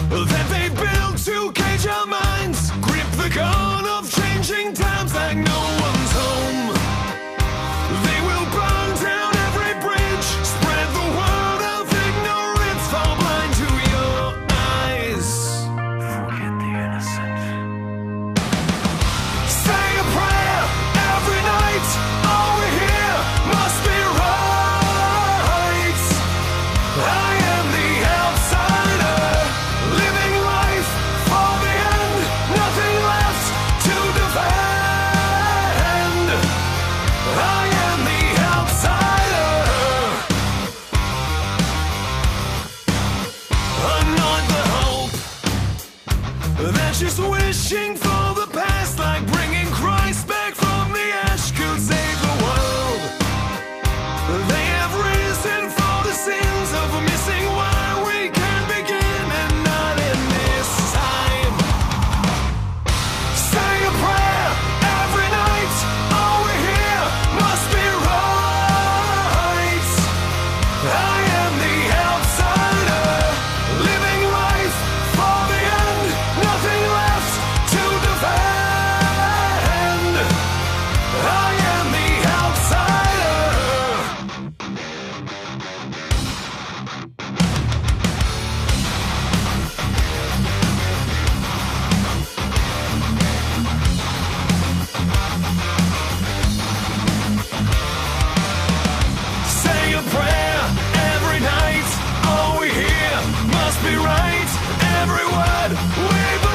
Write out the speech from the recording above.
that they built to cage our minds. Grip the gun of changing times like no one's home. They will burn down every bridge, spread the word of ignorance, fall blind to your eyes. Forget the innocent. Say a prayer every night. All we hear must be right. I am the outsider, living life for the end. Nothing left to defend. I am the outsider. Anoint the hope that's just wishing for the past, like bringing Christ back from the ash could save the world. They have risen for the sins of missing where we can begin, and not in this time. Say a prayer every night. All we hear must be right. I am the outsider, living life for the end. Nothing left to defend. I am the outsider. Say a prayer every night. All we hear must be right. Every word we